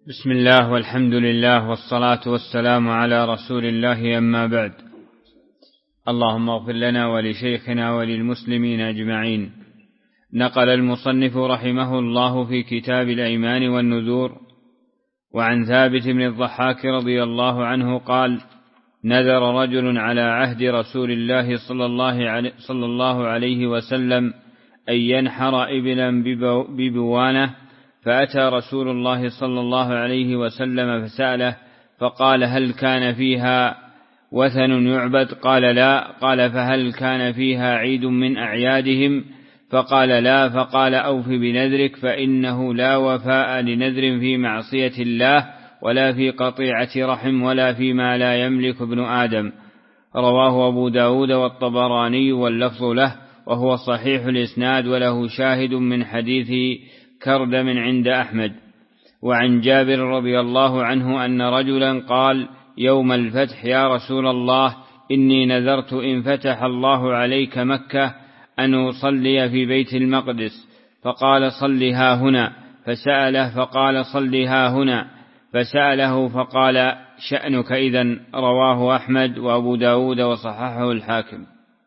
بسم الله والحمد لله والصلاة والسلام على رسول الله، أما بعد. اللهم اغفر لنا ولشيخنا وللمسلمين أجمعين. نقل المصنف رحمه الله في كتاب الأيمان والنذور وعن ثابت بن الضحاك رضي الله عنه قال: نذر رجل على عهد رسول الله صلى الله عليه وسلم أن ينحر إبلا ببوانة، فأتى رسول الله صلى الله عليه وسلم فسأله فقال: هل كان فيها وثن يعبد؟ قال: لا. قال: فهل كان فيها عيد من أعيادهم؟ فقال: لا. فقال: أوف بنذرك، فإنه لا وفاء لنذر في معصية الله ولا في قطيعة رحم ولا فيما لا يملك ابن آدم. رواه أبو داود والطبراني واللفظ له، وهو صحيح الإسناد، وله شاهد من حديث كردم عند أحمد. وعن جابر رضي الله عنه أن رجلا قال يوم الفتح: يا رسول الله، إني نذرت إن فتح الله عليك مكة أن أصلي في بيت المقدس. فقال: صلها هنا. فسأله فقال: صلها هنا. فسأله فقال: شأنك إذن. رواه أحمد وأبو داود وصححه الحاكم.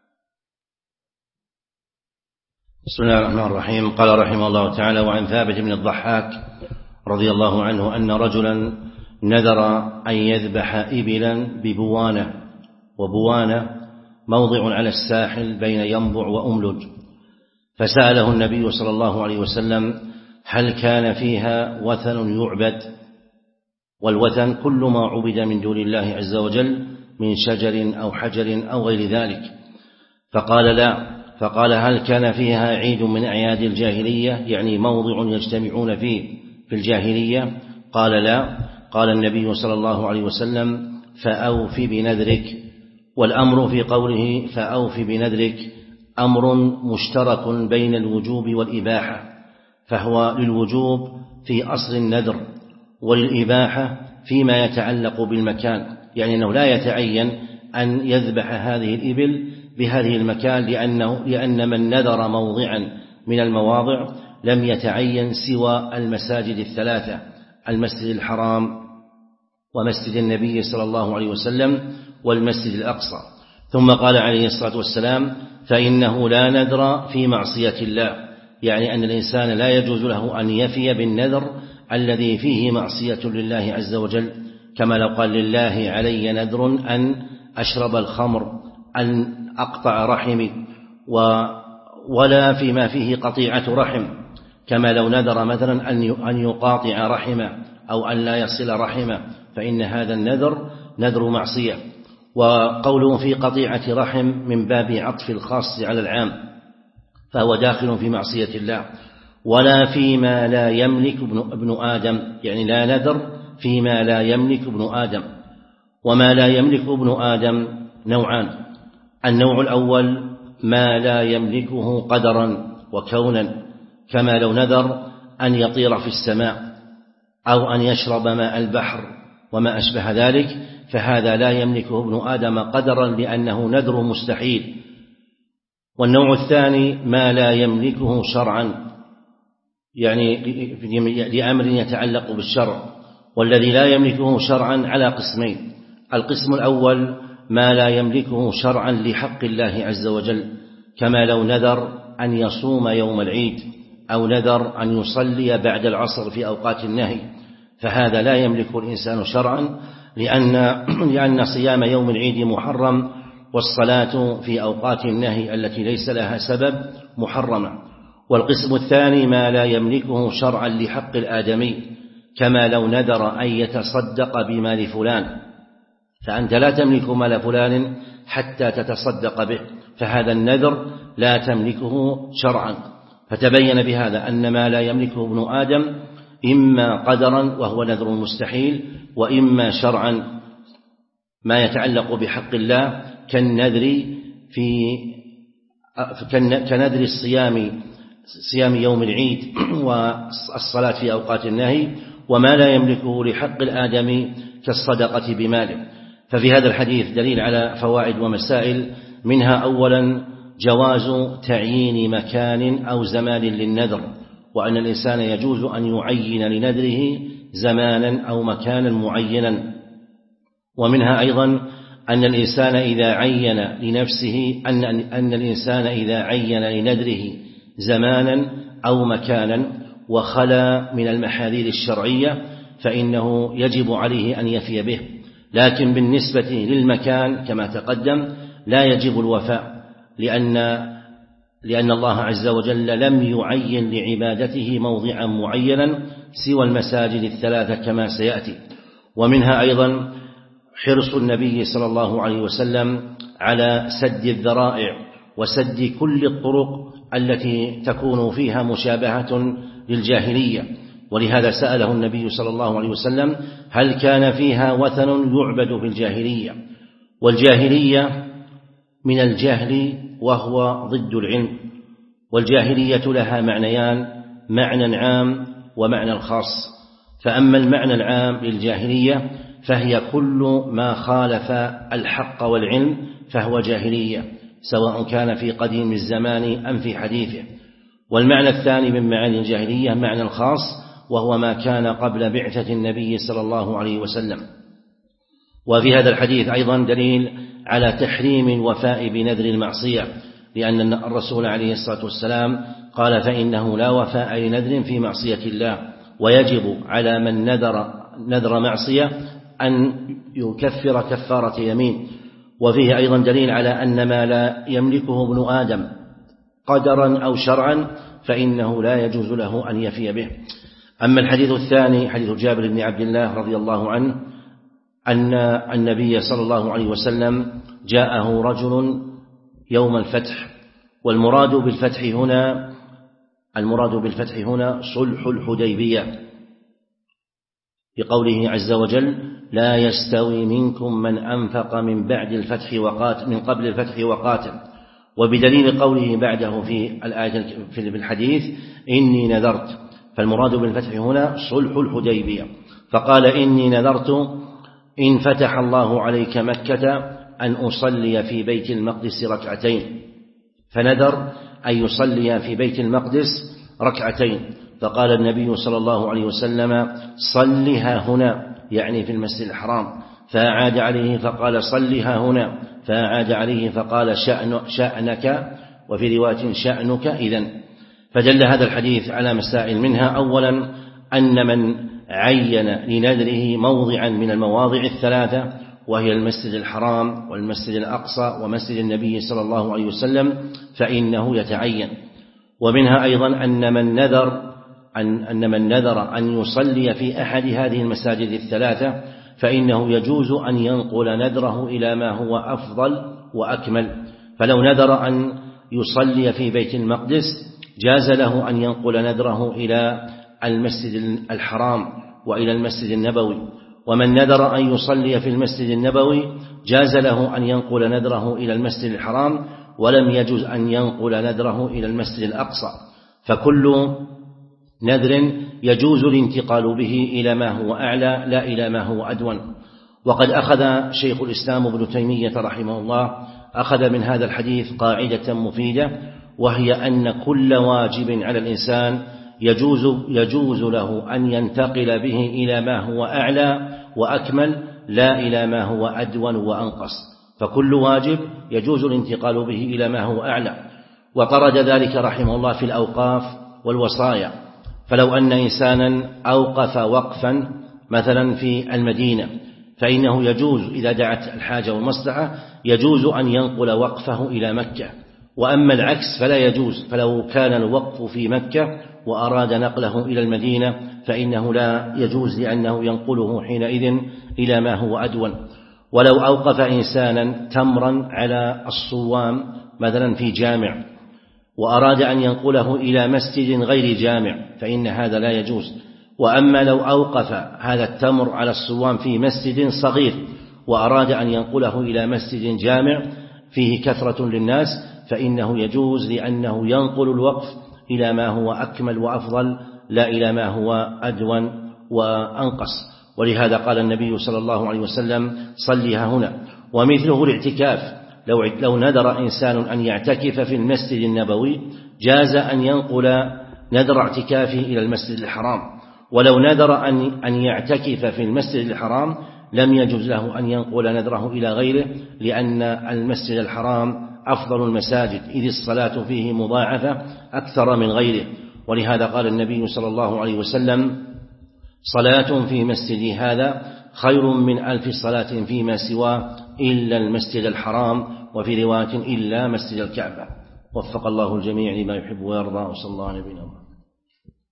بسم الله الرحمن الرحيم. قال رحمه الله تعالى: وعن ثابت بن الضحاك رضي الله عنه أن رجلا نذر أن يذبح إبلا ببوانة، وبوانة موضع على الساحل بين ينبع وأملج، فسأله النبي صلى الله عليه وسلم: هل كان فيها وثن يعبد؟ والوثن كل ما عبد من دون الله عز وجل من شجر أو حجر أو غير ذلك. فقال: لا. فقال: هل كان فيها عيد من أعياد الجاهلية، يعني موضع يجتمعون فيه في الجاهلية؟ قال: لا. قال النبي صلى الله عليه وسلم: فأوف بنذرك. والأمر في قوله فأوف بنذرك أمر مشترك بين الوجوب والإباحة، فهو للوجوب في أصل النذر، وللإباحة فيما يتعلق بالمكان، يعني أنه لا يتعين أن يذبح هذه الإبل بهذه المكان، لأن من نذر موضعا من المواضع لم يتعين سوى المساجد الثلاثة: المسجد الحرام ومسجد النبي صلى الله عليه وسلم والمسجد الأقصى. ثم قال عليه الصلاة والسلام: فإنه لا نذر في معصية الله، يعني أن الإنسان لا يجوز له أن يفي بالنذر الذي فيه معصية لله عز وجل، كما لو قال: لله علي نذر أن أشرب الخمر، أن أقطع رحمي، ولا فيما فيه قطيعة رحم، كما لو نذر مثلا أن يقاطع رحمه أو أن لا يصل رحمه، فإن هذا النذر نذر معصية. وقوله في قطيعة رحم من باب عطف الخاص على العام، فهو داخل في معصية الله. ولا فيما لا يملك ابن آدم، يعني لا نذر فيما لا يملك ابن آدم. وما لا يملك ابن آدم نوعان: النوع الأول ما لا يملكه قدرا وكونا، كما لو نذر أن يطير في السماء أو أن يشرب ماء البحر وما أشبه ذلك، فهذا لا يملكه ابن آدم قدرا لأنه نذر مستحيل. والنوع الثاني ما لا يملكه شرعا، يعني لأمر يتعلق بالشرع، والذي لا يملكه شرعا على قسمين: القسم الأول ما لا يملكه شرعا لحق الله عز وجل، كما لو نذر أن يصوم يوم العيد أو نذر أن يصلي بعد العصر في أوقات النهي، فهذا لا يملكه الإنسان شرعا، لأن صيام يوم العيد محرم، والصلاة في أوقات النهي التي ليس لها سبب محرمة. والقسم الثاني ما لا يملكه شرعا لحق الآدمي، كما لو نذر أن يتصدق بمال فلان، فأنت لا تملك مال فلان حتى تتصدق به، فهذا النذر لا تملكه شرعا. فتبين بهذا أن ما لا يملكه ابن آدم إما قدرا وهو نذر مستحيل، وإما شرعا ما يتعلق بحق الله كنذر صيام يوم العيد والصلاة في أوقات النهي، وما لا يملكه لحق الآدمي كالصدقة بماله. ففي هذا الحديث دليل على فوائد ومسائل، منها أولا جواز تعيين مكان أو زمان للنذر، وأن الإنسان يجوز أن يعين لنذره زمانا أو مكانا معينا. ومنها أيضا أن الإنسان إذا عين لنفسه أن الإنسان إذا عين لنذره زمانا أو مكانا وخلا من المحاذير الشرعية فإنه يجب عليه أن يفي به، لكن بالنسبة للمكان كما تقدم لا يجب الوفاء، لأن الله عز وجل لم يعين لعبادته موضعا معينا سوى المساجد الثلاثة كما سيأتي. ومنها أيضا حرص النبي صلى الله عليه وسلم على سد الذرائع وسد كل الطرق التي تكون فيها مشابهة للجاهلية، ولهذا سأله النبي صلى الله عليه وسلم هل كان فيها وثن يعبد في الجاهلية؟ والجاهلية من الجهل وهو ضد العلم، والجاهلية لها معنيان: معنى عام ومعنى خاص. فأما المعنى العام للجاهلية فهي كل ما خالف الحق والعلم فهو جاهلية، سواء كان في قديم الزمان أم في حديثه. والمعنى الثاني من معاني الجاهلية معنى الخاص، وهو ما كان قبل بعثة النبي صلى الله عليه وسلم. وفي هذا الحديث أيضا دليل على تحريم الوفاء بنذر المعصية، لأن الرسول عليه الصلاة والسلام قال فإنه لا وفاء لنذر في معصية الله، ويجب على من نذر معصية أن يكفر كفارة يمين. وفيه أيضا دليل على أن ما لا يملكه ابن آدم قدرا أو شرعا فإنه لا يجوز له أن يفي به. أما الحديث الثاني حديث جابر بن عبد الله رضي الله عنه أن النبي صلى الله عليه وسلم جاءه رجل يوم الفتح، والمراد بالفتح هنا صلح الحديبية، بقوله عز وجل لا يستوي منكم من أنفق من قبل الفتح وقاتل، وبدليل قوله بعده في الآية في الحديث إني نذرت، فالمراد بالفتح هنا صلح الحديبية. فقال إني نذرت إن فتح الله عليك مكة أن أصلي في بيت المقدس ركعتين، فنذر أن يصلي في بيت المقدس ركعتين، فقال النبي صلى الله عليه وسلم صلها هنا، يعني في المسجد الحرام، فأعاد عليه فقال صلها هنا، فأعاد عليه فقال شأنك، وفي رواية شأنك إذن. فدل هذا الحديث على مسائل، منها أولا أن من عين لنذره موضعا من المواضع الثلاثة وهي المسجد الحرام والمسجد الأقصى ومسجد النبي صلى الله عليه وسلم فإنه يتعين. ومنها أيضا أن من نذر أن يصلي في أحد هذه المساجد الثلاثة فإنه يجوز أن ينقل نذره إلى ما هو أفضل وأكمل. فلو نذر أن يصلي في بيت المقدس جاز له أن ينقل نذره إلى المسجد الحرام وإلى المسجد النبوي، ومن نذر أن يصلي في المسجد النبوي جاز له أن ينقل نذره إلى المسجد الحرام، ولم يجوز أن ينقل نذره إلى المسجد الأقصى. فكل نذر يجوز الانتقال به إلى ما هو أعلى لا إلى ما هو أدون. وقد أخذ شيخ الإسلام ابن تيمية رحمه الله أخذ من هذا الحديث قاعدة مفيدة، وهي أن كل واجب على الإنسان يجوز له أن ينتقل به إلى ما هو أعلى وأكمل لا إلى ما هو أدون وأنقص، فكل واجب يجوز الانتقال به إلى ما هو أعلى. وطرد ذلك رحمه الله في الأوقاف والوصايا، فلو أن إنسانا أوقف وقفا مثلا في المدينة فإنه يجوز إذا دعت الحاجة والمصلحة يجوز أن ينقل وقفه إلى مكة، وأما العكس فلا يجوز. فلو كان الوقف في مكة وأراد نقله إلى المدينة فإنه لا يجوز، لأنه ينقله حينئذ إلى ما هو أدون. ولو أوقف إنسانا تمرا على الصوام مثلا في جامع وأراد أن ينقله إلى مسجد غير جامع فإن هذا لا يجوز. وأما لو أوقف هذا التمر على الصوام في مسجد صغير وأراد أن ينقله إلى مسجد جامع فيه كثرة للناس فإنه يجوز، لأنه ينقل الوقف إلى ما هو أكمل وأفضل لا إلى ما هو أدون وأنقص. ولهذا قال النبي صلى الله عليه وسلم صليها هنا. ومثله الاعتكاف، لو نذر إنسان أن يعتكف في المسجد النبوي جاز أن ينقل نذر اعتكافه إلى المسجد الحرام. ولو نذر أن يعتكف في المسجد الحرام لم يجوز له أن ينقل نذره إلى غيره، لأن المسجد الحرام أفضل المساجد إذ الصلاة فيه مضاعفة أكثر من غيره. ولهذا قال النبي صلى الله عليه وسلم: صلاة في مسجدي هذا خير من 1000 صلاة فيما سواه إلا المسجد الحرام، وفي رواية إلا مسجد الكعبة. وفق الله الجميع لما يحب ويرضى، وصلى الله على نبينا محمد.